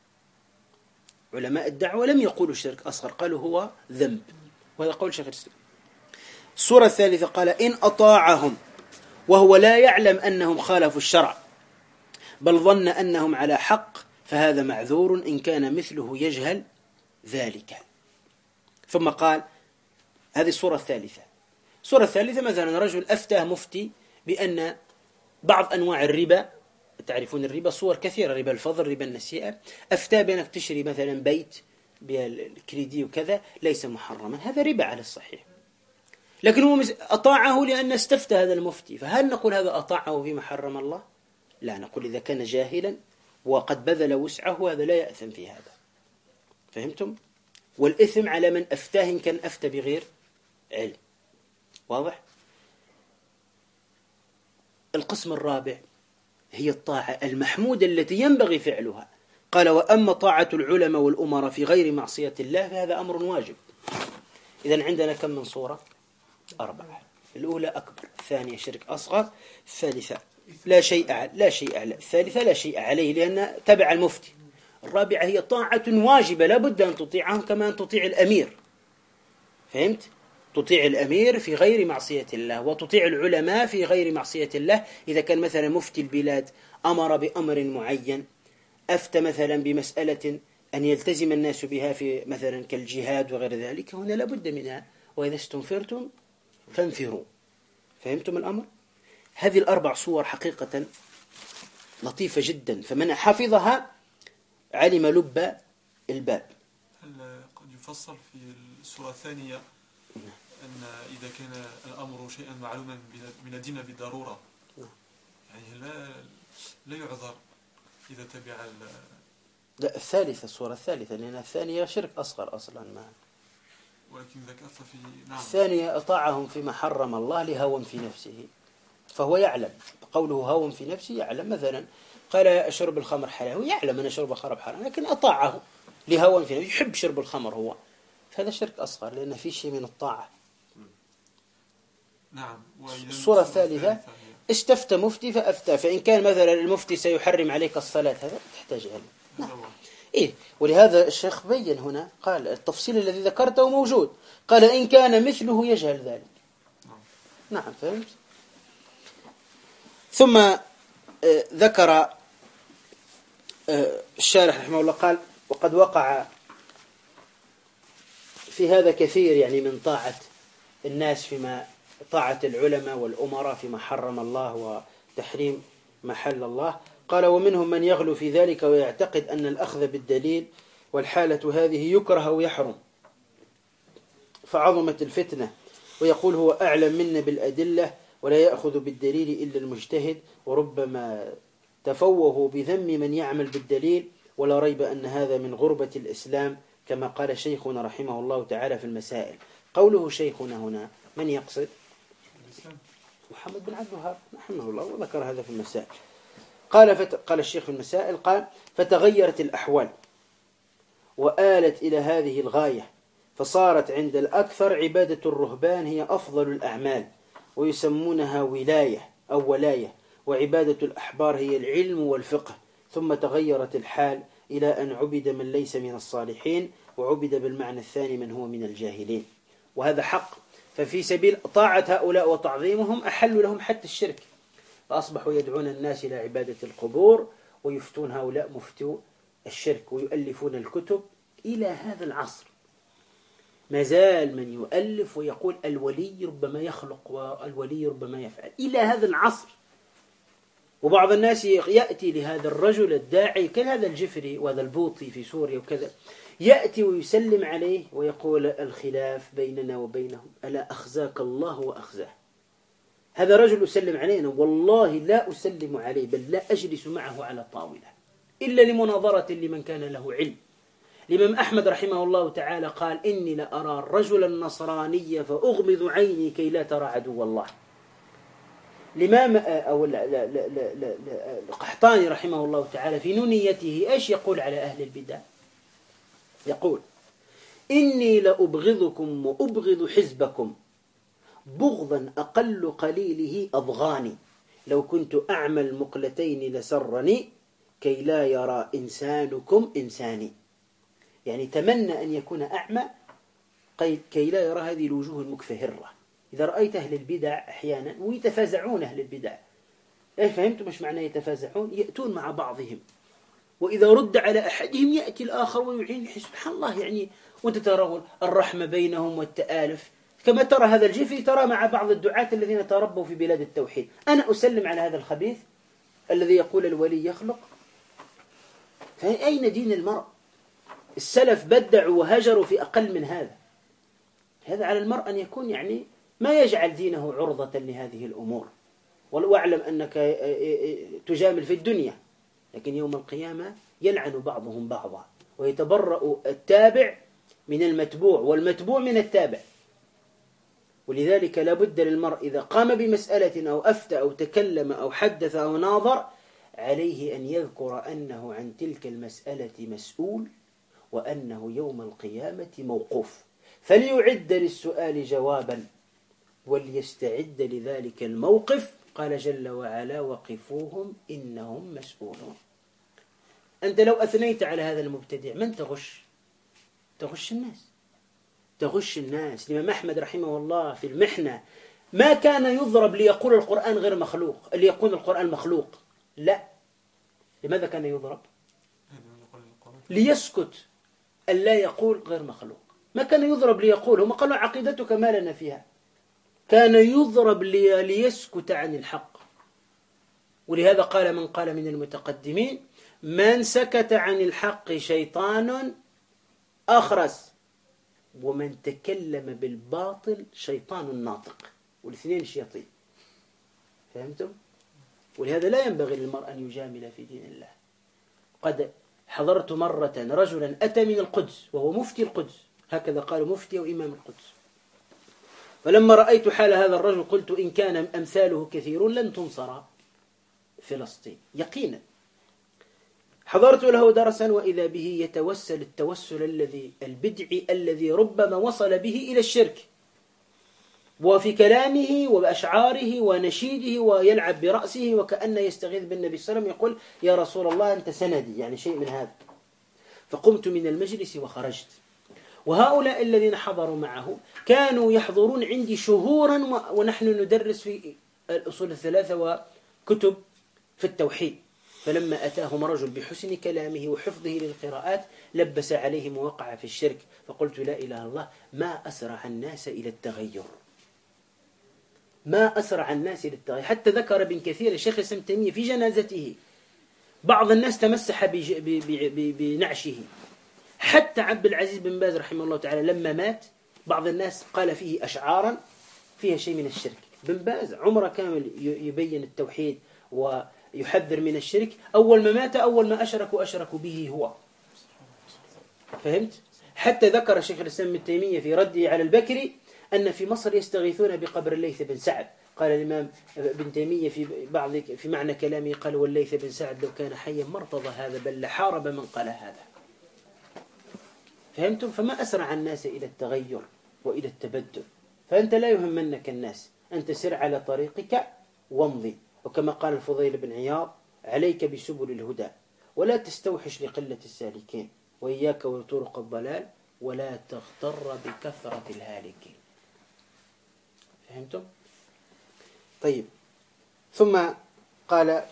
Speaker 1: علماء الدعوة لم يقولوا شرك أصغر، قالوا هو ذنب، وهذا قول شيخ الإسلام. الصورة الثالثة قال إن أطاعهم وهو لا يعلم أنهم خالفوا الشرع بل ظن أنهم على حق فهذا معذور إن كان مثله يجهل ذلك. ثم قال هذه الصورة الثالثة. الصورة الثالثة مثلا رجل أفتى مفتي بأن بعض أنواع الربا، تعرفون الربا صور كثيرة، ربا الفضل، ربا النسيئة، أفتى بأنك تشتري مثلا بيت بالكريدي وكذا ليس محرما، هذا ربا على الصحيح، لكن هو أطاعه لأن استفتى هذا المفتي، فهل نقول هذا أطاعه فيما حرم الله؟ لا، نقول إذا كان جاهلا وقد بذل وسعه هذا لا يأثم في هذا. فهمتم؟ والإثم على من أفتاه إن كان أفتى بغير علم. واضح؟ القسم الرابع هي الطاعة المحمودة التي ينبغي فعلها. قال وأما طاعة العلماء والأمراء في غير معصية الله فهذا أمر واجب. إذن عندنا كم من صورة؟ 4. الأولى أكبر، الثانية شرك أصغر، الثالثة لا شيء عليه، الثالثة لا شيء عليه لأن تبع المفتي. الرابعة هي طاعة واجبة لا بد أن تطيعهم كما أن تطيع الأمير. فهمت؟ تطيع الأمير في غير معصية الله وتطيع العلماء في غير معصية الله. إذا كان مثلا مفتي البلاد أمر بأمر معين، أفتى مثلا بمسألة أن يلتزم الناس بها في مثلا كالجهاد وغير ذلك، هنا لابد منها، وإذا استنفرتم فانفروا. فهمتم الأمر؟ هذه 4 صور حقيقة لطيفة جدا، فمن حفظها علم لب الباب.
Speaker 2: هل قد يفصل في السورة الثانية أن إذا كان الأمر شيئا معلوما من الدين بالضرورة يعني لا يعذر إذا تبع
Speaker 1: لا، الثالثة، الصورة الثالثة، لأن الثانية شرك أصغر أصلا ما.
Speaker 2: ولكن ذكرت في نعم.
Speaker 1: الثانية أطاعهم فيما حرم الله لهوى في نفسه، فهو يعلم، قوله هوى في نفسه يعلم، مثلا قال أشرب الخمر حلال، هو يعلم أن شرب الخمر حرام لكن أطاعه لهوى في نفسه، يحب شرب الخمر هو، فهذا شرك أصغر لأن في شيء من الطاعة.
Speaker 2: نعم.
Speaker 1: الصورة الثالثة استفتى مفتي فأفتى، فإن كان مثلا المفتي سيحرم عليك الصلاة هذا تحتاج علم. نعم. إيه، ولهذا الشيخ بين هنا قال التفصيل الذي ذكرته موجود، قال إن كان مثله يجهل ذلك. نعم. فهمت؟ ثم ذكر الشارح رحمه الله قال وقد وقع في هذا كثير يعني من طاعة الناس فيما طاعة العلماء والأمراء فيما حرم الله وتحريم ما حل الله. قال ومنهم من يغلو في ذلك ويعتقد أن الأخذ بالدليل والحالة هذه يكره ويحرم فعظمت الفتنة، ويقول هو أعلم منا بالأدلة ولا يأخذ بالدليل إلا المجتهد، وربما تفوه بذم من يعمل بالدليل، ولا ريب أن هذا من غربة الإسلام كما قال شيخنا رحمه الله تعالى في المسائل. قوله شيخنا هنا من يقصد؟
Speaker 2: الإسلام.
Speaker 1: محمد بن عبد الوهاب رحمه الله، وذكر هذا في المسائل. قال الشيخ في المسائل، قال: فتغيرت الأحوال وآلت إلى هذه الغاية، فصارت عند الأكثر عبادة الرهبان هي أفضل الأعمال، ويسمونها ولاية أو ولاية، وعبادة الأحبار هي العلم والفقه. ثم تغيرت الحال إلى أن عبد من ليس من الصالحين، وعبد بالمعنى الثاني من هو من الجاهلين. وهذا حق. ففي سبيل طاعة هؤلاء وتعظيمهم أحلوا لهم حتى الشرك، فأصبحوا يدعون الناس إلى عبادة القبور، ويفتون هؤلاء مفتو الشرك، ويؤلفون الكتب. إلى هذا العصر ما زال من يؤلف ويقول الولي ربما يخلق والولي ربما يفعل، إلى هذا العصر. وبعض الناس يأتي لهذا الرجل الداعي كهذا الجفري وهذا البوطي في سوريا وكذا، يأتي ويسلم عليه ويقول: الخلاف بيننا وبينهم، ألا أخزاك الله وأخزاه. هذا رجل أسلم علينا، والله لا أسلم عليه، بل لا أجلس معه على طاولة إلا لمناظرة لمن كان له علم. الإمام أحمد رحمه الله تعالى قال: إني لأرى الرجل النصراني فأغمض عيني كي لا ترى عدو الله. الإمام القحطاني رحمه الله تعالى في نونيته إيش يقول على أهل البدع؟ يقول: إني لأبغضكم وأبغض حزبكم بغضا أقل قليله أضغاني، لو كنت أعمى المقلتين لسرني كي لا يرى إنسانكم إنساني. يعني تمنى أن يكون أعمى كي لا يرى هذه الوجوه المكفهرة. إذا رأيت أهل البدع أحيانا ويتفازعون أهل البدع، فهمتم مش معنى يتفازعون؟ يأتون مع بعضهم، وإذا رد على أحدهم يأتي الآخر ويعين. سبحان الله، يعني وأنت ترى الرحمة بينهم والتآلف، كما ترى هذا الجفري ترى مع بعض الدعاة الذين تربوا في بلاد التوحيد. أنا أسلم على هذا الخبيث الذي يقول الولي يخلق. فأين دين المرء؟ السلف بدعوا وهجروا في أقل من هذا. هذا على المرء أن يكون يعني ما يجعل دينه عرضة لهذه الأمور. واعلم أنك تجامل في الدنيا، لكن يوم القيامة يلعن بعضهم بعضا، ويتبرأ التابع من المتبوع والمتبوع من التابع. ولذلك لا بد للمرء إذا قام بمسألة أو أفتى أو تكلم أو حدث أو ناظر، عليه أن يذكر أنه عن تلك المسألة مسؤول، وأنه يوم القيامة موقوف، فليعد للسؤال جوابا وليستعد لذلك الموقف. قال جل وعلا: وقفوهم إنهم مسؤولون. أنت لو أثنيت على هذا المبتدع من تغش؟ تغش الناس، تغش الناس. الإمام أحمد رحمه الله في المحنة ما كان يضرب ليقول القرآن غير مخلوق، ليقول القرآن مخلوق، لا. لماذا كان يضرب؟ ليسكت، ألا يقول غير مخلوق. ما كان يضرب ليقول، هم قالوا عقيدتك ما لنا فيها. كان يضرب ليسكت عن الحق. ولهذا قال من قال من المتقدمين: من سكت عن الحق شيطان أخرس، ومن تكلم بالباطل شيطان ناطق، والاثنين شياطين. فهمتم؟ ولهذا لا ينبغي للمرء أن يجامل في دين الله. قد حضرت مرة رجلا أتى من القدس وهو مفتي القدس، هكذا قالوا، مفتي وإمام القدس. فلما رأيت حال هذا الرجل قلت: إن كان أمثاله كثيرون لن تنصر فلسطين يقينا. حضرت له درسا وإذا به يتوسل التوسل البدعي الذي ربما وصل به إلى الشرك، وفي كلامه وبأشعاره ونشيده ويلعب برأسه وكأنه يستغيث بالنبي صلى الله عليه وسلم، يقول: يا رسول الله أنت سندي، يعني شيء من هذا. فقمت من المجلس وخرجت. وهؤلاء الذين حضروا معه كانوا يحضرون عندي شهورا ونحن ندرس في الأصول الثلاثة وكتب في التوحيد. فلما أتاهم رجل بحسن كلامه وحفظه للقراءات لبس عليهم ووقع في الشرك، فقلت: لا إله إلا الله، ما أسرع الناس إلى التغير، ما أسرع الناس إلى التغير. حتى ذكر ابن كثير الشيخ ابن تيمية في جنازته بعض الناس تمسح بنعشه. حتى عبد العزيز بن باز رحمه الله تعالى لما مات بعض الناس قال فيه أشعارا فيها شيء من الشرك. بن باز عمره كامل يبين التوحيد ويحذر من الشرك، أول ما مات أول ما أشركوا به هو. فهمت؟ حتى ذكر الشيخ الإسلام ابن تيمية في رده على البكري أن في مصر يستغيثون بقبر الليث بن سعد، قال الإمام ابن تيمية في معنى كلامه قال: والليث بن سعد لو كان حيا ما ارتضى هذا بل لحارب من قال هذا. فهمتم؟ فما أسرع الناس إلى التغير وإلى التبدل. فأنت لا يهمنك الناس، أنت سر على طريقك وامضي. وكما قال الفضيل بن عياض: عليك بسبل الهدى ولا تستوحش لقلة السالكين، وإياك وطرق الضلال ولا تغتر بكثرة الهالكين. فهمتم؟ طيب، ثم قال: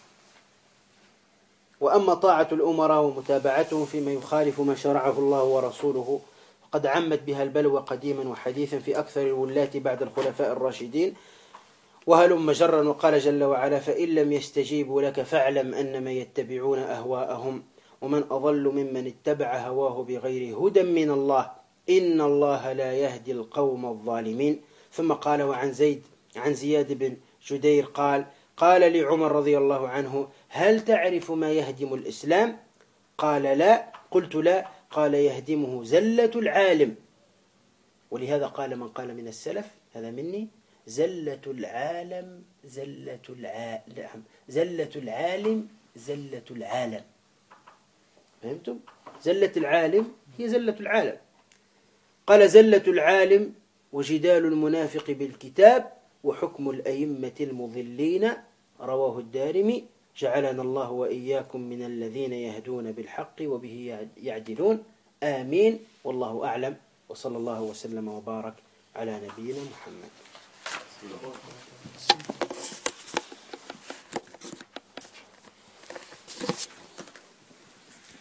Speaker 1: وأما طاعة الأمراء ومتابعتهم فيما يخالف ما شرعه الله ورسوله فقد عمت بها البلوى قديما وحديثا في أكثر الولاة بعد الخلفاء الراشدين وهلم جرا. وقال جل وعلا: فإن لم يستجيبوا لك فاعلم أنما يتبعون أهواءهم ومن أضل ممن اتبع هواه بغير هدى من الله إن الله لا يهدي القوم الظالمين. ثم قال: عن زياد بن جدير قال لعمر رضي الله عنه: هل تعرف ما يهدم الإسلام؟ قال: لا. قلت: لا. قال: يهدمه زلة العالم. ولهذا قال من قال من السلف، هذا مني: زلة العالم زلة العالم، زلة العالم زلة العالم. فهمتم؟ زلة العالم هي زلة العالم. قال: زلة العالم وجدال المنافق بالكتاب وحكم الأئمة المضلين. رواه الدارمي. جعلنا الله وإياكم من الذين يهدون بالحق وبه يعدلون. آمين. والله أعلم، وصلى الله وسلم وبارك على نبينا محمد.